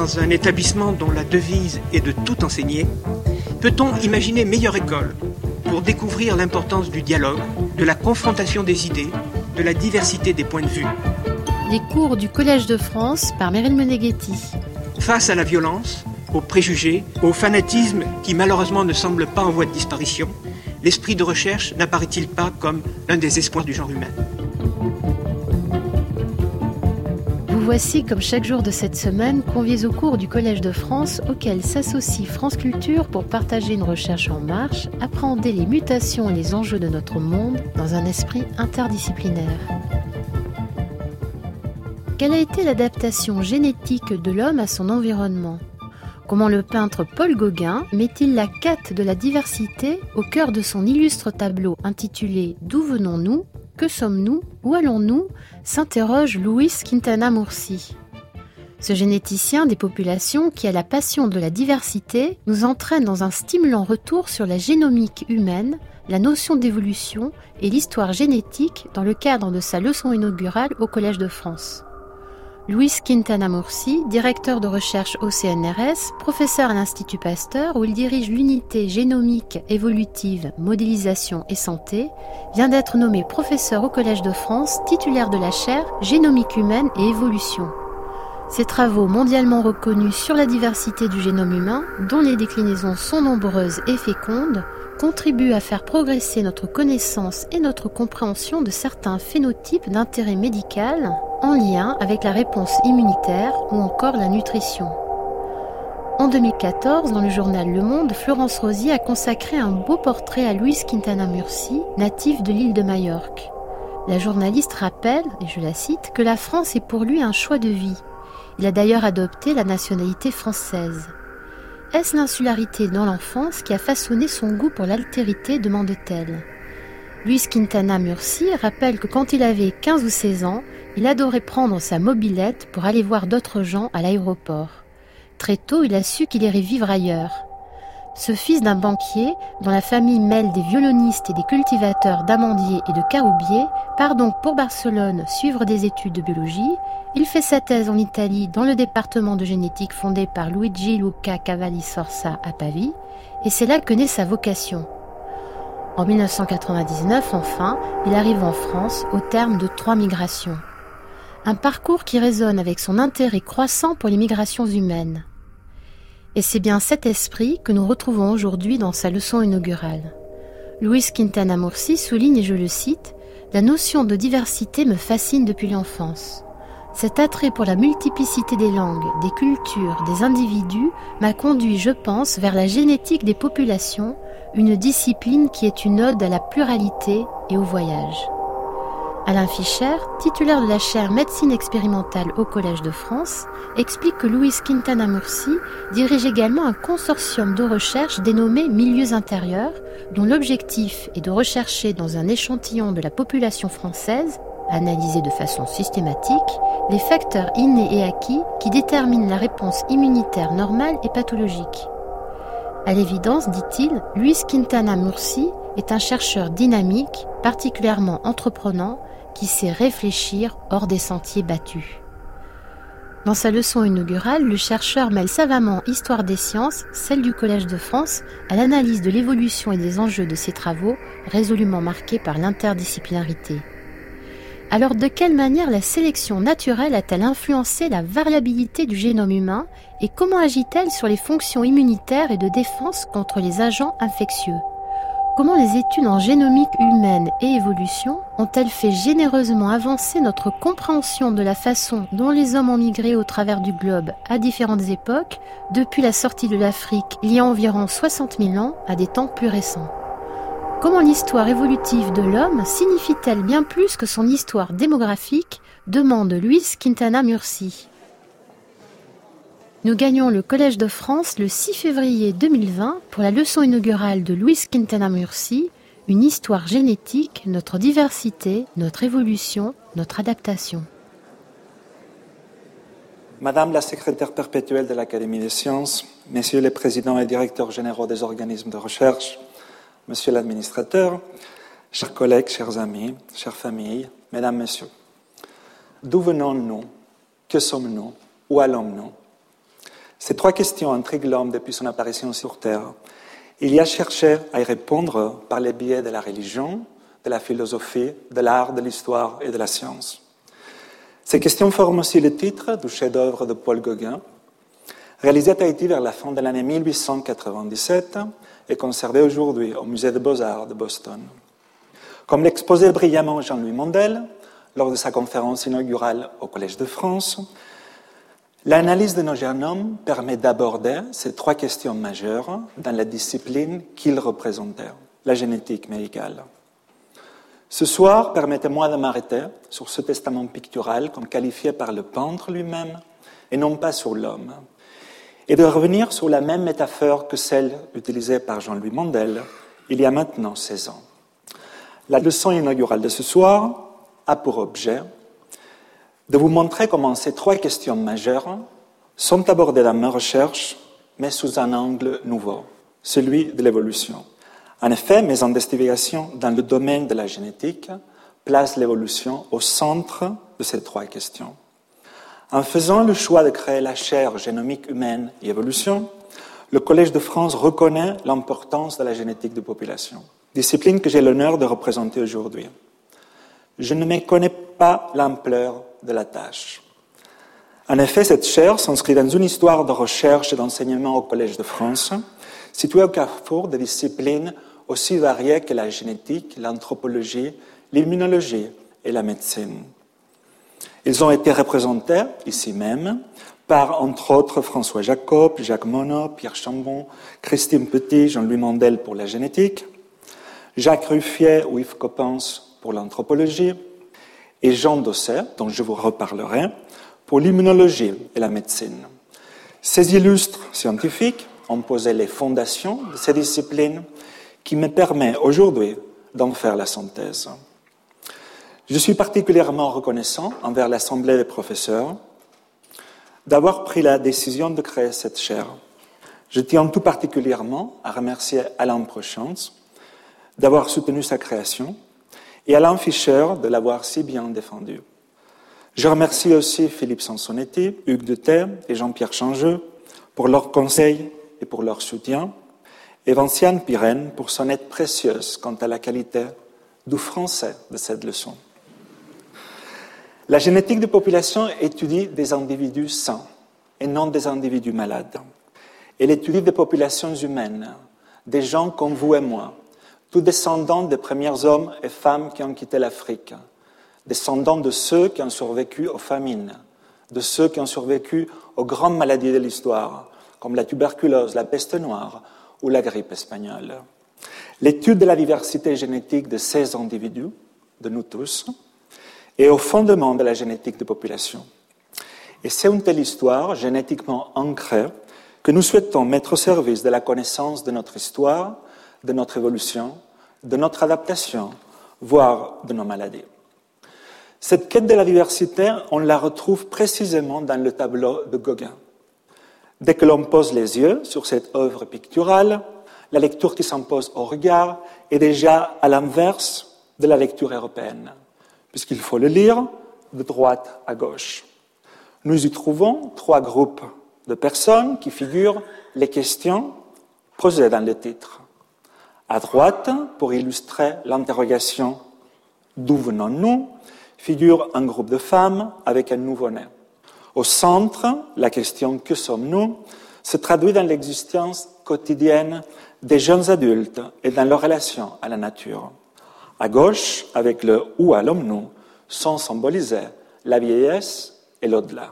dans un établissement dont la devise est de tout enseigner, peut-on imaginer meilleure école pour découvrir l'importance du dialogue, de la confrontation des idées, de la diversité des points de vue? Les cours du Collège de France par Meryl Meneghetti. Face à la violence, aux préjugés, au fanatisme qui malheureusement ne semble pas en voie de disparition, l'esprit de recherche n'apparaît-il pas comme l'un des espoirs du genre humain? Vous voici, comme chaque jour de cette semaine, conviés au cours du Collège de France, auquel s'associe France Culture pour partager une recherche en marche, appréhender les mutations et les enjeux de notre monde dans un esprit interdisciplinaire. Quelle a été l'adaptation génétique de l'homme à son environnement ? Comment le peintre Paul Gauguin met-il la quête de la diversité au cœur de son illustre tableau intitulé « D'où venons-nous ? Que sommes-nous ? Où allons-nous ?» s'interroge Luis Quintana Murci. Ce généticien des populations qui a la passion de la diversité nous entraîne dans un stimulant retour sur la génomique humaine, la notion d'évolution et l'histoire génétique dans le cadre de sa leçon inaugurale au Collège de France. Luis Quintana Murci, directeur de recherche au CNRS, professeur à l'Institut Pasteur où il dirige l'unité génomique évolutive, modélisation et santé, vient d'être nommé professeur au Collège de France, titulaire de la chaire Génomique humaine et évolution. Ses travaux mondialement reconnus sur la diversité du génome humain, dont les déclinaisons sont nombreuses et fécondes, contribuent à faire progresser notre connaissance et notre compréhension de certains phénotypes d'intérêt médical en lien avec la réponse immunitaire ou encore la nutrition. En 2014, dans le journal Le Monde, Florence Rosier a consacré un beau portrait à Luis Quintana Murci, natif de l'île de Majorque. La journaliste rappelle, et je la cite, que la France est pour lui un choix de vie. Il a d'ailleurs adopté la nationalité française. Est-ce l'insularité dans l'enfance qui a façonné son goût pour l'altérité, demande-t-elle. Luis Quintana Murci rappelle que quand il avait 15 ou 16 ans, il adorait prendre sa mobilette pour aller voir d'autres gens à l'aéroport. Très tôt, il a su qu'il irait vivre ailleurs. Ce fils d'un banquier, dont la famille mêle des violonistes et des cultivateurs d'amandiers et de caroubiers, part donc pour Barcelone suivre des études de biologie. Il fait sa thèse en Italie dans le département de génétique fondé par Luigi Luca Cavalli Sforza à Pavie, et c'est là que naît sa vocation. En 1999, enfin, il arrive en France au terme de 3 migrations. Un parcours qui résonne avec son intérêt croissant pour les migrations humaines. Et c'est bien cet esprit que nous retrouvons aujourd'hui dans sa leçon inaugurale. Luis Quintana Murci souligne, et je le cite, « La notion de diversité me fascine depuis l'enfance. Cet attrait pour la multiplicité des langues, des cultures, des individus m'a conduit, je pense, vers la génétique des populations, une discipline qui est une ode à la pluralité et au voyage. » Alain Fischer, titulaire de la chaire médecine expérimentale au Collège de France, explique que Luis Quintana Murci dirige également un consortium de recherche dénommé Milieux intérieurs, dont l'objectif est de rechercher dans un échantillon de la population française, analysé de façon systématique, les facteurs innés et acquis qui déterminent la réponse immunitaire normale et pathologique. À l'évidence, dit-il, Luis Quintana Murci est un chercheur dynamique, particulièrement entreprenant, qui sait réfléchir hors des sentiers battus. Dans sa leçon inaugurale, le chercheur mêle savamment histoire des sciences, celle du Collège de France, à l'analyse de l'évolution et des enjeux de ses travaux, résolument marqués par l'interdisciplinarité. Alors de quelle manière la sélection naturelle a-t-elle influencé la variabilité du génome humain et comment agit-elle sur les fonctions immunitaires et de défense contre les agents infectieux ? Comment les études en génomique humaine et évolution ont-elles fait généreusement avancer notre compréhension de la façon dont les hommes ont migré au travers du globe à différentes époques, depuis la sortie de l'Afrique il y a environ 60 000 ans à des temps plus récents ? Comment l'histoire évolutive de l'homme signifie-t-elle bien plus que son histoire démographique, demande Luis Quintana Murci. Nous gagnons le Collège de France le 6 février 2020 pour la leçon inaugurale de Luis Quintana Murci, une histoire génétique, notre diversité, notre évolution, notre adaptation. Madame la secrétaire perpétuelle de l'Académie des sciences, messieurs les présidents et directeurs généraux des organismes de recherche, monsieur l'administrateur, chers collègues, chers amis, chères familles, mesdames, messieurs, d'où venons-nous? Que sommes-nous? Où allons-nous? Ces 3 questions intriguent l'homme depuis son apparition sur Terre. Il y a cherché à y répondre par les biais de la religion, de la philosophie, de l'art, de l'histoire et de la science. Ces questions forment aussi le titre du chef-d'œuvre de Paul Gauguin, réalisé à Tahiti vers la fin de l'année 1897 et conservé aujourd'hui au Musée des Beaux-Arts de Boston. Comme l'exposait brillamment Jean-Louis Mondel lors de sa conférence inaugurale au Collège de France, l'analyse de nos génomes permet d'aborder ces 3 questions majeures dans la discipline qu'il représentait, la génétique médicale. Ce soir, permettez-moi de m'arrêter sur ce testament pictural comme qualifié par le peintre lui-même et non pas sur l'homme, et de revenir sur la même métaphore que celle utilisée par Jean-Louis Mondel il y a maintenant 16 ans. La leçon inaugurale de ce soir a pour objet de vous montrer comment ces 3 questions majeures sont abordées dans mes recherches, mais sous un angle nouveau, celui de l'évolution. En effet, mes investigations dans le domaine de la génétique placent l'évolution au centre de ces 3 questions. En faisant le choix de créer la chaire génomique humaine et évolution, le Collège de France reconnaît l'importance de la génétique de population, discipline que j'ai l'honneur de représenter aujourd'hui. Je ne méconnais pas l'ampleur de la tâche. En effet, cette chaire s'inscrit dans une histoire de recherche et d'enseignement au Collège de France, située au carrefour de disciplines aussi variées que la génétique, l'anthropologie, l'immunologie et la médecine. Ils ont été représentés, ici même, par, entre autres, François Jacob, Jacques Monod, Pierre Chambon, Christine Petit, Jean-Louis Mondel pour la génétique, Jacques Ruffier ou Yves Coppens pour l'anthropologie, et Jean Dosset, dont je vous reparlerai, pour l'immunologie et la médecine. Ces illustres scientifiques ont posé les fondations de ces disciplines qui me permettent aujourd'hui d'en faire la synthèse. Je suis particulièrement reconnaissant envers l'Assemblée des professeurs d'avoir pris la décision de créer cette chaire. Je tiens tout particulièrement à remercier Alain Prochance d'avoir soutenu sa création et Alain Fischer de l'avoir si bien défendue. Je remercie aussi Philippe Sansonetti, Hugues Deterre et Jean-Pierre Changeux pour leurs conseils et pour leur soutien, et Vinciane Pirenne pour son aide précieuse quant à la qualité du français de cette leçon. La génétique de population étudie des individus sains et non des individus malades. Elle étudie des populations humaines, des gens comme vous et moi, tous descendants des premiers hommes et femmes qui ont quitté l'Afrique, descendants de ceux qui ont survécu aux famines, de ceux qui ont survécu aux grandes maladies de l'histoire, comme la tuberculose, la peste noire ou la grippe espagnole. L'étude de la diversité génétique de ces individus, de nous tous, est au fondement de la génétique de population. Et c'est une telle histoire génétiquement ancrée que nous souhaitons mettre au service de la connaissance de notre histoire, de notre évolution, de notre adaptation, voire de nos maladies. Cette quête de la diversité, on la retrouve précisément dans le tableau de Gauguin. Dès que l'on pose les yeux sur cette œuvre picturale, la lecture qui s'impose au regard est déjà à l'inverse de la lecture européenne, puisqu'il faut le lire de droite à gauche. Nous y trouvons 3 groupes de personnes qui figurent les questions posées dans le titre. À droite, pour illustrer l'interrogation « D'où venons-nous ?», figure un groupe de femmes avec un nouveau-né. Au centre, la question « Que sommes-nous ?», se traduit dans l'existence quotidienne des jeunes adultes et dans leur relation à la nature. À gauche, avec le « Où allons-nous ?», sont symbolisés la vieillesse et l'au-delà.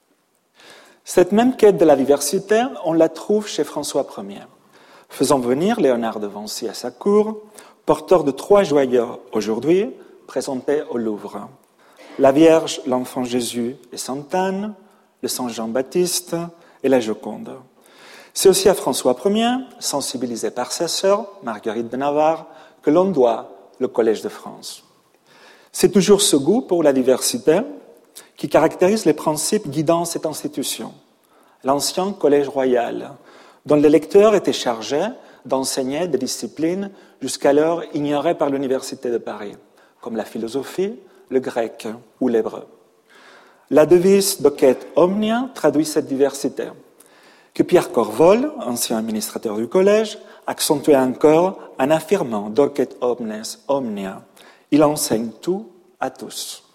Cette même quête de la diversité, on la trouve chez François Ier. Faisant venir Léonard de Vinci à sa cour, porteur de 3 joyaux aujourd'hui, présentés au Louvre. La Vierge, l'enfant Jésus et Sainte Anne, le Saint Jean-Baptiste et la Joconde. C'est aussi à François Ier, sensibilisé par sa sœur, Marguerite de Navarre, que l'on doit le Collège de France. C'est toujours ce goût pour la diversité qui caractérise les principes guidant cette institution, l'ancien Collège royal, dont les lecteurs étaient chargés d'enseigner des disciplines jusqu'alors ignorées par l'Université de Paris, comme la philosophie, le grec ou l'hébreu. La devise Docet Omnia traduit cette diversité. que Pierre Corvol, ancien administrateur du collège, accentuait encore en affirmant « docet omnes omnia ». Il enseigne tout à tous.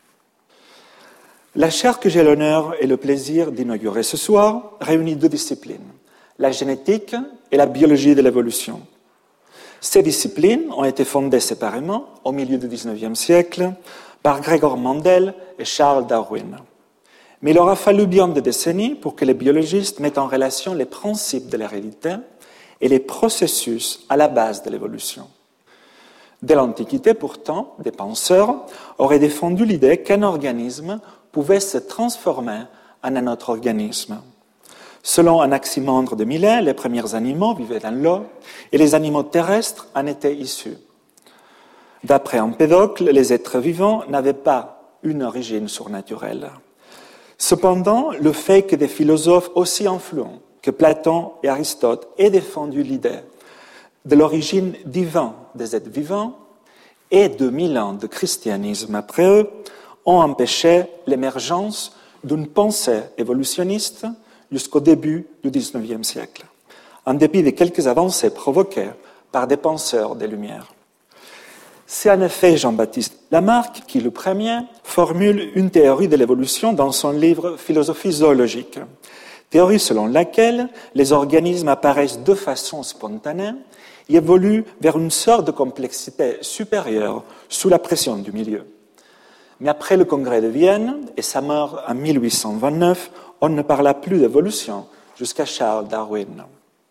La chaire que j'ai l'honneur et le plaisir d'inaugurer ce soir réunit deux disciplines, la génétique et la biologie de l'évolution. Ces disciplines ont été fondées séparément, au milieu du XIXe siècle, par Gregor Mendel et Charles Darwin. Mais il aura fallu bien des décennies pour que les biologistes mettent en relation les principes de l'hérédité et les processus à la base de l'évolution. Dès l'Antiquité, pourtant, des penseurs auraient défendu l'idée qu'un organisme pouvait se transformer en un autre organisme. Selon Anaximandre de Milet, les premiers animaux vivaient dans l'eau et les animaux terrestres en étaient issus. D'après Empédocle, les êtres vivants n'avaient pas une origine surnaturelle. Cependant, le fait que des philosophes aussi influents que Platon et Aristote aient défendu l'idée de l'origine divine des êtres vivants et 2000 ans de christianisme après eux ont empêché l'émergence d'une pensée évolutionniste jusqu'au début du XIXe siècle, en dépit de quelques avancées provoquées par des penseurs des Lumières. C'est en effet Jean-Baptiste Lamarck qui, le premier, formule une théorie de l'évolution dans son livre Philosophie zoologique, théorie selon laquelle les organismes apparaissent de façon spontanée et évoluent vers une sorte de complexité supérieure sous la pression du milieu. Mais après le congrès de Vienne et sa mort en 1829, on ne parla plus d'évolution jusqu'à Charles Darwin.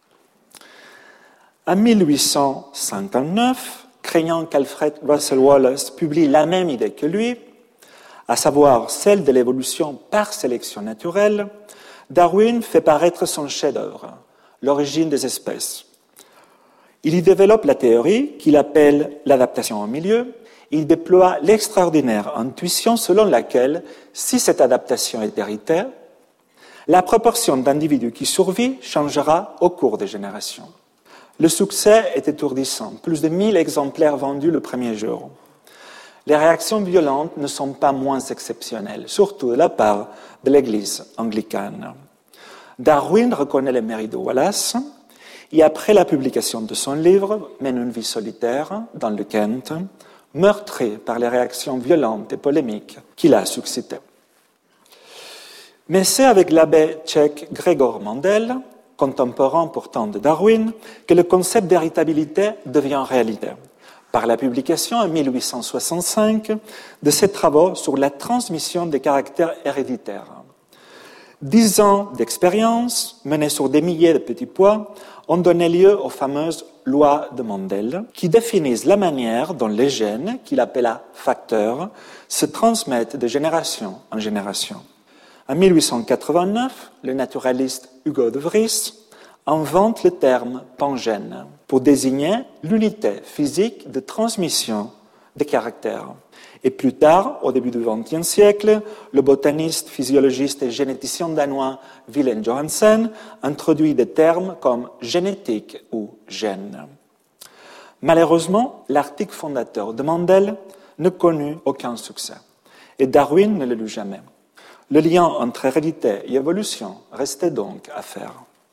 En 1859, craignant qu'Alfred Russel Wallace publie la même idée que lui, à savoir celle de l'évolution par sélection naturelle, Darwin fait paraître son chef-d'œuvre, L'origine des espèces. Il y développe la théorie qu'il appelle l'adaptation au milieu. Il déploie l'extraordinaire intuition selon laquelle, si cette adaptation est héritée, la proportion d'individus qui survit changera au cours des générations. Le succès est étourdissant, plus de 1000 exemplaires vendus le premier jour. Les réactions violentes ne sont pas moins exceptionnelles, surtout de la part de l'Église anglicane. Darwin reconnaît les mérites de Wallace et après la publication de son livre « Mène une vie solitaire » dans le Kent, meurtri par les réactions violentes et polémiques qu'il a suscitées. Mais c'est avec l'abbé tchèque Gregor Mendel, contemporain pourtant de Darwin, que le concept d'héritabilité devient réalité, par la publication en 1865 de ses travaux sur la transmission des caractères héréditaires. 10 ans d'expérience, menés sur des milliers de petits pois, ont donné lieu aux fameuses lois de Mendel, qui définissent la manière dont les gènes, qu'il appela facteurs, se transmettent de génération en génération. En 1889, le naturaliste Hugo de Vries invente le terme pangène pour désigner l'unité physique de transmission des caractères. Et plus tard, au début du XXe siècle, le botaniste, physiologiste et généticien danois Wilhelm Johannsen introduit des termes comme génétique ou gène. Malheureusement, l'article fondateur de Mendel ne connut aucun succès, et Darwin ne le lut jamais. Le lien entre hérédité et évolution restait donc à faire.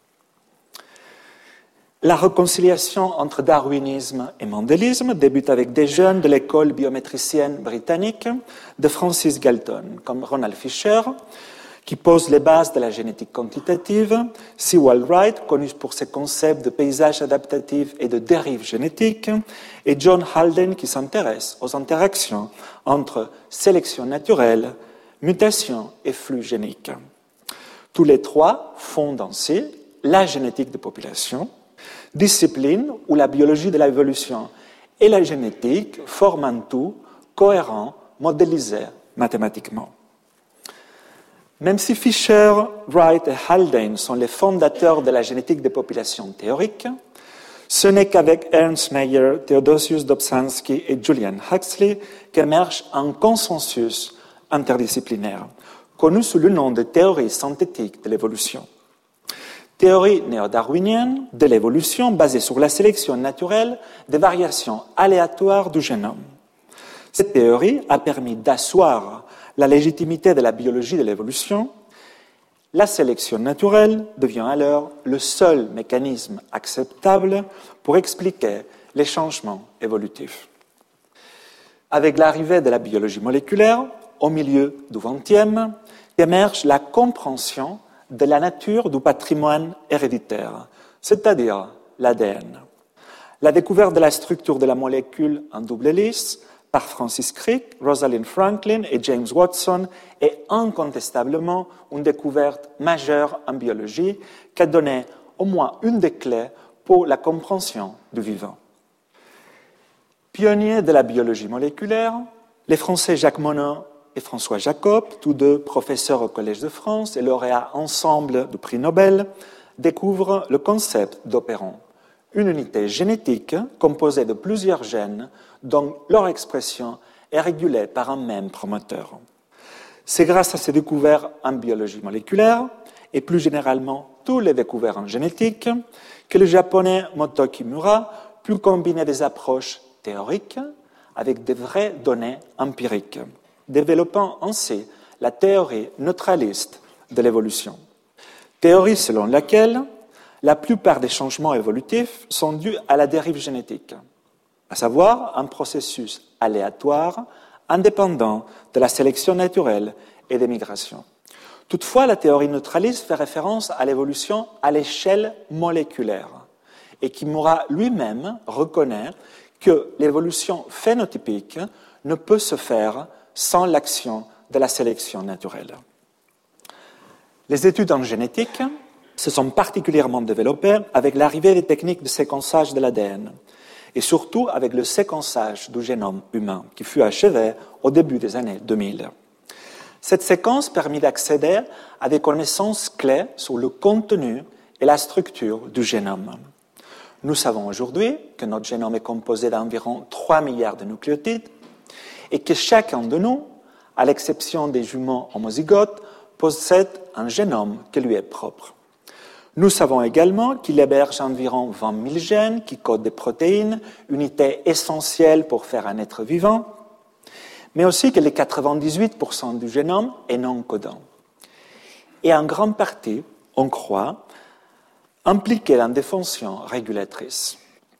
La réconciliation entre darwinisme et mendélisme débute avec des jeunes de l'école biométricienne britannique de Francis Galton, comme Ronald Fisher, qui pose les bases de la génétique quantitative, Sewall Wright, connu pour ses concepts de paysage adaptatif et de dérive génétique, et John Haldane, qui s'intéresse aux interactions entre sélection naturelle, mutation et flux génique. Tous les trois fondent ainsi la génétique de population, discipline où la biologie de l'évolution et la génétique forment un tout cohérent, modélisé mathématiquement. Même si Fisher, Wright et Haldane sont les fondateurs de la génétique des populations théorique, ce n'est qu'avec Ernst Mayr, Theodosius Dobzhansky et Julian Huxley qu'émerge un consensus interdisciplinaire, connu sous le nom de théorie synthétique de l'évolution. Théorie néo-darwinienne de l'évolution basée sur la sélection naturelle des variations aléatoires du génome. Cette théorie a permis d'asseoir la légitimité de la biologie de l'évolution, La sélection naturelle devient alors le seul mécanisme acceptable pour expliquer les changements évolutifs. Avec l'arrivée de la biologie moléculaire, au milieu du XXe, émerge la compréhension de la nature du patrimoine héréditaire, c'est-à-dire l'ADN. La découverte de la structure de la molécule en double hélice par Francis Crick, Rosalind Franklin et James Watson est incontestablement une découverte majeure en biologie qui a donné au moins une des clés pour la compréhension du vivant. Pionniers de la biologie moléculaire, les Français Jacques Monod et François Jacob, tous deux professeurs au Collège de France et lauréats ensemble du prix Nobel, découvrent le concept d'opéron, une unité génétique composée de plusieurs gènes dont leur expression est régulée par un même promoteur. C'est grâce à ces découvertes en biologie moléculaire et plus généralement tous les découvertes en génétique que le japonais Moto Kimura put combiner des approches théoriques avec de vraies données empiriques, développant ainsi la théorie neutraliste de l'évolution. Théorie selon laquelle la plupart des changements évolutifs sont dus à la dérive génétique, à savoir un processus aléatoire indépendant de la sélection naturelle et des migrations. Toutefois, la théorie neutraliste fait référence à l'évolution à l'échelle moléculaire et Kimura lui-même reconnaît que l'évolution phénotypique ne peut se faire sans l'action de la sélection naturelle. Les études en génétique se sont particulièrement développées avec l'arrivée des techniques de séquençage de l'ADN et surtout avec le séquençage du génome humain qui fut achevé au début des années 2000. Cette séquence permet d'accéder à des connaissances clés sur le contenu et la structure du génome. Nous savons aujourd'hui que notre génome est composé d'environ 3 milliards de nucléotides et que chacun de nous, à l'exception des jumeaux homozygotes, possède un génome qui lui est propre. Nous savons également qu'il héberge environ 20 000 gènes qui codent des protéines, unité essentielle pour faire un être vivant, mais aussi que les 98% du génome est non codant. Et en grande partie, on croit, impliqué dans des fonctions régulatrices.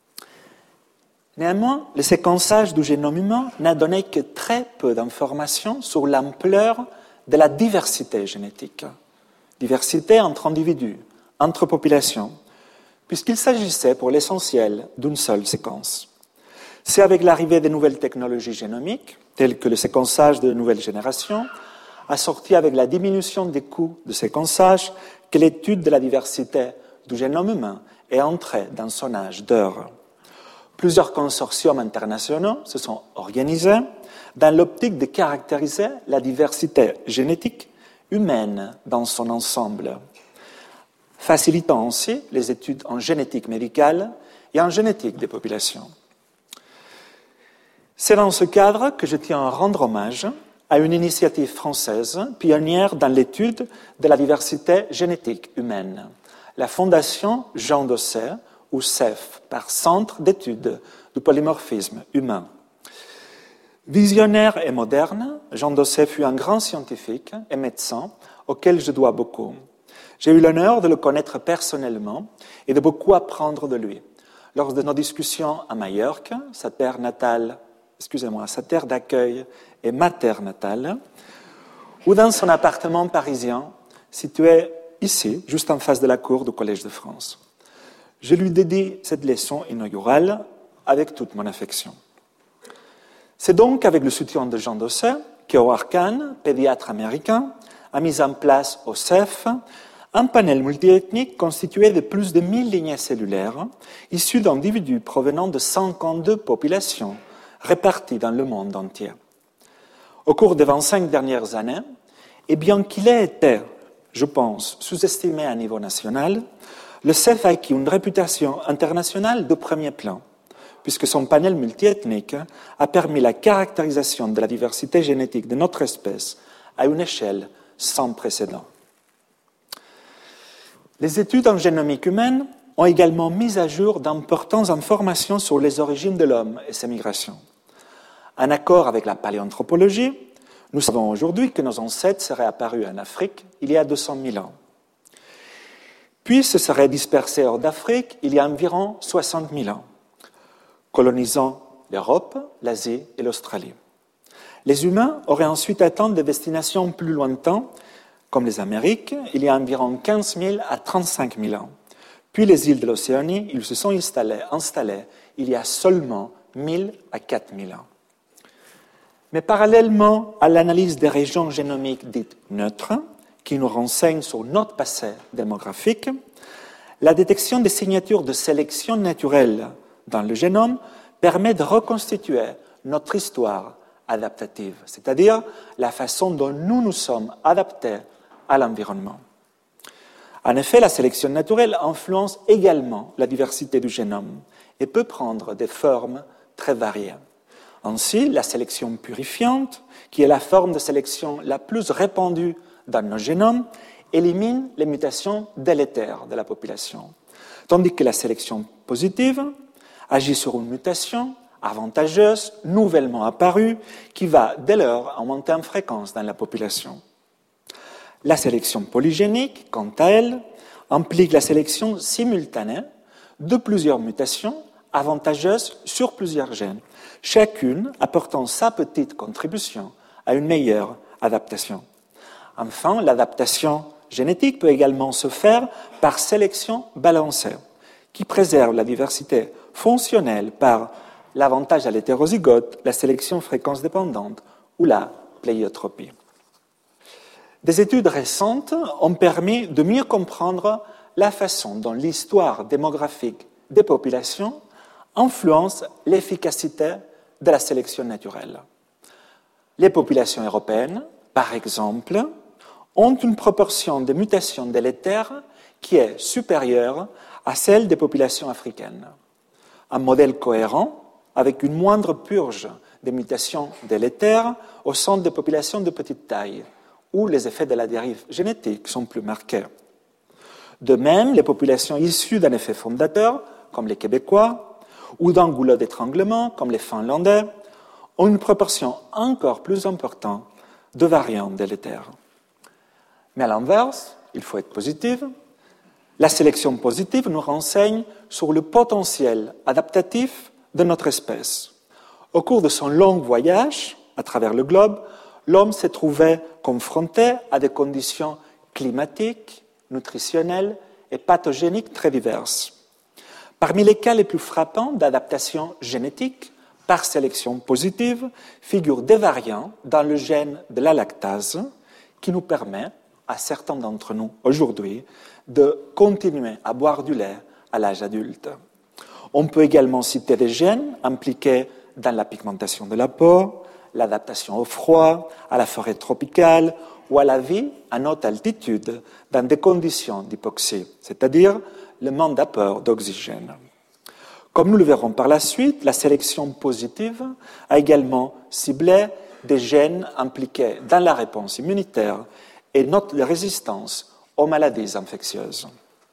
Néanmoins, le séquençage du génome humain n'a donné que très peu d'informations sur l'ampleur de la diversité génétique. Diversité entre individus, entre populations, puisqu'il s'agissait pour l'essentiel d'une seule séquence. C'est avec l'arrivée des nouvelles technologies génomiques, telles que le séquençage de nouvelle génération, assorti avec la diminution des coûts de séquençage, que l'étude de la diversité du génome humain est entrée dans son âge d'or. Plusieurs consortiums internationaux se sont organisés dans l'optique de caractériser la diversité génétique humaine dans son ensemble, facilitant ainsi les études en génétique médicale et en génétique des populations. C'est dans ce cadre que je tiens à rendre hommage à une initiative française pionnière dans l'étude de la diversité génétique humaine, la Fondation Jean Dosset, ou CEF, par Centre d'études du polymorphisme humain. Visionnaire et moderne, Jean Dosset fut un grand scientifique et médecin auquel je dois beaucoup. J'ai eu l'honneur de le connaître personnellement et de beaucoup apprendre de lui. Lors de nos discussions à Majorque, sa terre d'accueil et ma terre natale, ou dans son appartement parisien, situé ici, juste en face de la cour du Collège de France. Je lui dédie cette leçon inaugurale avec toute mon affection. C'est donc avec le soutien de Jean Dosset qu'Howard Kahn, pédiatre américain, a mis en place au CEF un panel multiethnique constitué de plus de 1000 lignées cellulaires issues d'individus provenant de 52 populations réparties dans le monde entier. Au cours des 25 dernières années, et bien qu'il ait été, je pense, sous-estimé à niveau national, le CEF a acquis une réputation internationale de premier plan, puisque son panel multiethnique a permis la caractérisation de la diversité génétique de notre espèce à une échelle sans précédent. Les études en génomique humaine ont également mis à jour d'importantes informations sur les origines de l'homme et ses migrations. En accord avec la paléanthropologie, nous savons aujourd'hui que nos ancêtres seraient apparus en Afrique il y a 200 000 ans, puis se seraient dispersés hors d'Afrique il y a environ 60 000 ans, colonisant l'Europe, l'Asie et l'Australie. Les humains auraient ensuite atteint des destinations plus lointaines, comme les Amériques, il y a environ 15 000 à 35 000 ans. Puis les îles de l'Océanie, ils se sont installés il y a seulement 1000 à 4000 ans. Mais parallèlement à l'analyse des régions génomiques dites neutres, qui nous renseignent sur notre passé démographique, la détection des signatures de sélection naturelle dans le génome permet de reconstituer notre histoire adaptative, c'est-à-dire la façon dont nous nous sommes adaptés à l'environnement. En effet, la sélection naturelle influence également la diversité du génome et peut prendre des formes très variées. Ainsi, la sélection purifiante, qui est la forme de sélection la plus répandue dans nos génomes, élimine les mutations délétères de la population, tandis que la sélection positive agit sur une mutation avantageuse, nouvellement apparue, qui va dès lors augmenter en fréquence dans la population. La sélection polygénique, quant à elle, implique la sélection simultanée de plusieurs mutations avantageuses sur plusieurs gènes, chacune apportant sa petite contribution à une meilleure adaptation. Enfin, l'adaptation génétique peut également se faire par sélection balancée, qui préserve la diversité fonctionnelle par l'avantage à l'hétérozygote, la sélection fréquence dépendante ou la pléiotropie. Des études récentes ont permis de mieux comprendre la façon dont l'histoire démographique des populations influence l'efficacité de la sélection naturelle. Les populations européennes, par exemple, ont une proportion de mutations délétères qui est supérieure à celle des populations africaines. Un modèle cohérent, avec une moindre purge des mutations délétères au sein des populations de petite taille, où les effets de la dérive génétique sont plus marqués. De même, les populations issues d'un effet fondateur, comme les Québécois, ou d'un goulot d'étranglement, comme les Finlandais, ont une proportion encore plus importante de variants délétères. Mais à l'inverse, il faut être positif, la sélection positive nous renseigne sur le potentiel adaptatif de notre espèce. Au cours de son long voyage à travers le globe, l'homme s'est trouvé confronté à des conditions climatiques, nutritionnelles et pathogéniques très diverses, parmi lesquelles les plus frappants d'adaptation génétique par sélection positive figurent des variants dans le gène de la lactase qui nous permet, à certains d'entre nous aujourd'hui, de continuer à boire du lait à l'âge adulte. On peut également citer des gènes impliqués dans la pigmentation de la peau, l'adaptation au froid, à la forêt tropicale ou à la vie à haute altitude dans des conditions d'hypoxie, c'est-à-dire le manque d'apport d'oxygène. Comme nous le verrons par la suite, la sélection positive a également ciblé des gènes impliqués dans la réponse immunitaire et notre résistance aux maladies infectieuses.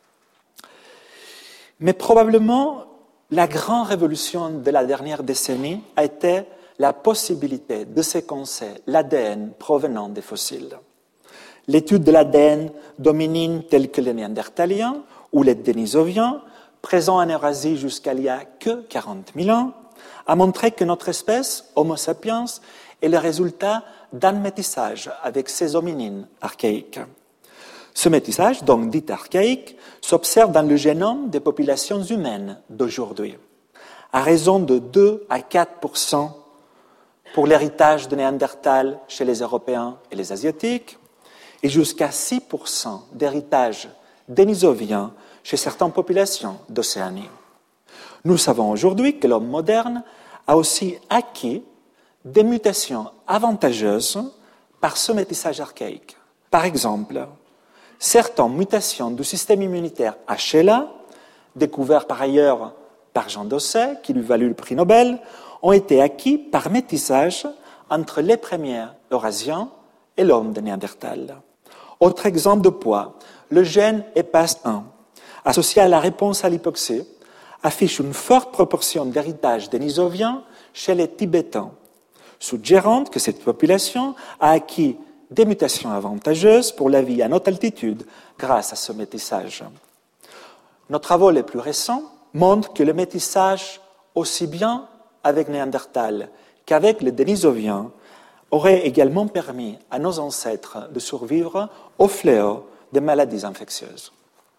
Mais probablement, la grande révolution de la dernière décennie a été la possibilité de séquencer l'ADN provenant des fossiles. L'étude de l'ADN d'hominines tels que les Néandertaliens ou les Denisoviens, présents en Eurasie jusqu'à il n'y a que 40 000 ans, a montré que notre espèce, Homo sapiens, est le résultat d'un métissage avec ces hominines archaïques. Ce métissage, donc dit archaïque, s'observe dans le génome des populations humaines d'aujourd'hui, à raison de 2 à 4% pour l'héritage de Néandertal chez les Européens et les Asiatiques, et jusqu'à 6% d'héritage dénisovien chez certaines populations d'Océanie. Nous savons aujourd'hui que l'homme moderne a aussi acquis des mutations avantageuses par ce métissage archaïque. Par exemple, certaines mutations du système immunitaire HLA, découvertes par ailleurs par Jean Dosset, qui lui valut le prix Nobel, ont été acquis par métissage entre les premiers Eurasiens et l'homme de Néandertal. Autre exemple de poids, le gène EPAS1, associé à la réponse à l'hypoxie, affiche une forte proportion d'héritage dénisovien chez les Tibétains, suggérant que cette population a acquis des mutations avantageuses pour la vie à haute altitude grâce à ce métissage. Nos travaux les plus récents montrent que le métissage, aussi bien avec Néandertal qu'avec les Denisoviens, aurait également permis à nos ancêtres de survivre au fléau des maladies infectieuses.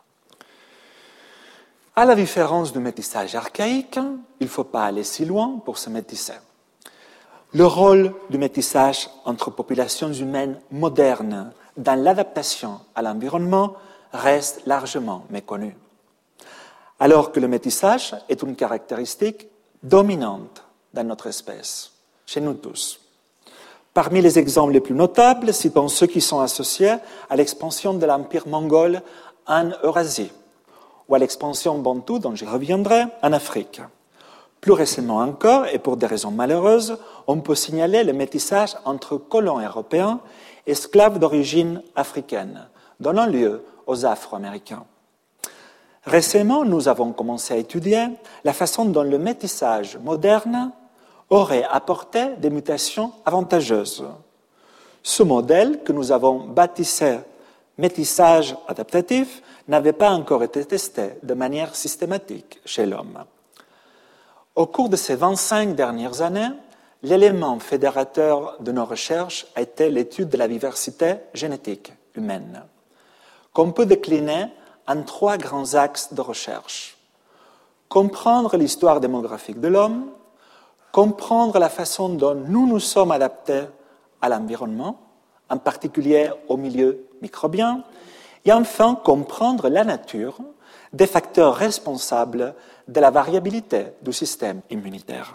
À la différence du métissage archaïque, il ne faut pas aller si loin pour se métisser. Le rôle du métissage entre populations humaines modernes dans l'adaptation à l'environnement reste largement méconnu. Alors que le métissage est une caractéristique dominante dans notre espèce, chez nous tous. Parmi les exemples les plus notables, citons ceux qui sont associés à l'expansion de l'empire mongol en Eurasie ou à l'expansion bantoue, dont j'y reviendrai, en Afrique. Plus récemment encore, et pour des raisons malheureuses, on peut signaler le métissage entre colons européens et esclaves d'origine africaine, donnant lieu aux Afro-Américains. Récemment, nous avons commencé à étudier la façon dont le métissage moderne aurait apporté des mutations avantageuses. Ce modèle, que nous avons baptisé métissage adaptatif, n'avait pas encore été testé de manière systématique chez l'homme. Au cours de ces 25 dernières années, l'élément fédérateur de nos recherches a été l'étude de la diversité génétique humaine, qu'on peut décliner en 3 grands axes de recherche. Comprendre l'histoire démographique de l'homme, comprendre la façon dont nous nous sommes adaptés à l'environnement, en particulier au milieu microbien, et enfin comprendre la nature des facteurs responsables de la variabilité du système immunitaire.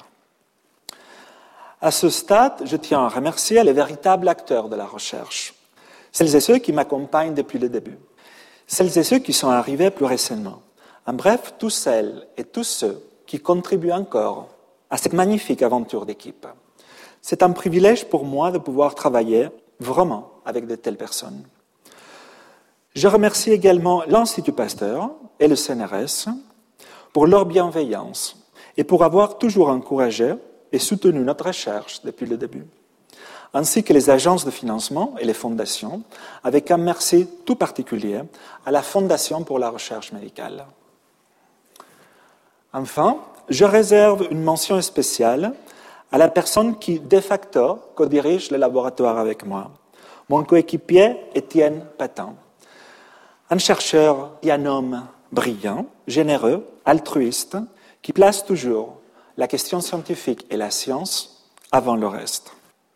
À ce stade, je tiens à remercier les véritables acteurs de la recherche, celles et ceux qui m'accompagnent depuis le début, celles et ceux qui sont arrivés plus récemment, en bref, tous celles et tous ceux qui contribuent encore à cette magnifique aventure d'équipe. C'est un privilège pour moi de pouvoir travailler vraiment avec de telles personnes. Je remercie également l'Institut Pasteur et le CNRS pour leur bienveillance et pour avoir toujours encouragé et soutenu notre recherche depuis le début, ainsi que les agences de financement et les fondations, avec un merci tout particulier à la Fondation pour la recherche médicale. Enfin, je réserve une mention spéciale à la personne qui, de facto, co-dirige le laboratoire avec moi, mon coéquipier Étienne Patin. Un chercheur et un homme brillant, généreux, altruiste, qui place toujours la question scientifique et la science avant le reste.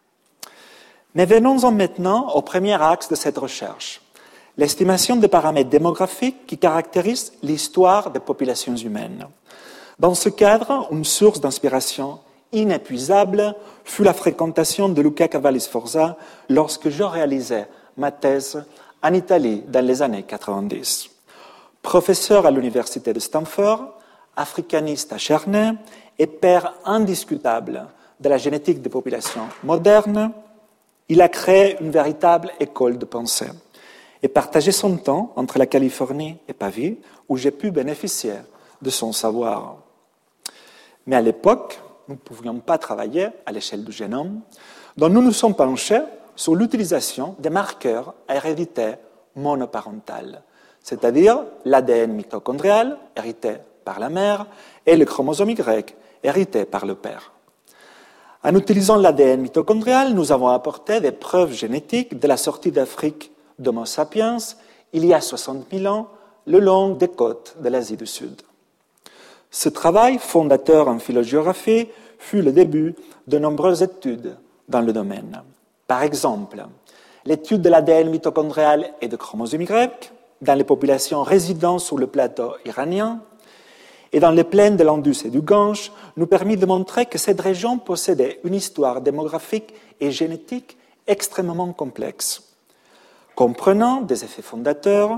Mais venons-en maintenant au premier axe de cette recherche, l'estimation des paramètres démographiques qui caractérisent l'histoire des populations humaines. Dans ce cadre, une source d'inspiration inépuisable fut la fréquentation de Luca Cavalli-Sforza lorsque je réalisais ma thèse en Italie dans les années 90. Professeur à l'université de Stanford, africaniste acharné et père indiscutable de la génétique des populations modernes, il a créé une véritable école de pensée et partagé son temps entre la Californie et Pavie, où j'ai pu bénéficier de son savoir. Mais à l'époque, nous ne pouvions pas travailler à l'échelle du génome, donc nous nous sommes penchés sur l'utilisation des marqueurs à hérédité monoparentale, c'est-à-dire l'ADN mitochondrial, hérité par la mère, et le chromosome Y, hérité par le père. En utilisant l'ADN mitochondrial, nous avons apporté des preuves génétiques de la sortie d'Afrique d'Homo sapiens il y a 60 000 ans, le long des côtes de l'Asie du Sud. Ce travail, fondateur en phylogéographie, fut le début de nombreuses études dans le domaine. Par exemple, l'étude de l'ADN mitochondrial et de chromosome Y dans les populations résidant sur le plateau iranien et dans les plaines de l'Indus et du Gange nous permit de montrer que cette région possédait une histoire démographique et génétique extrêmement complexe, comprenant des effets fondateurs,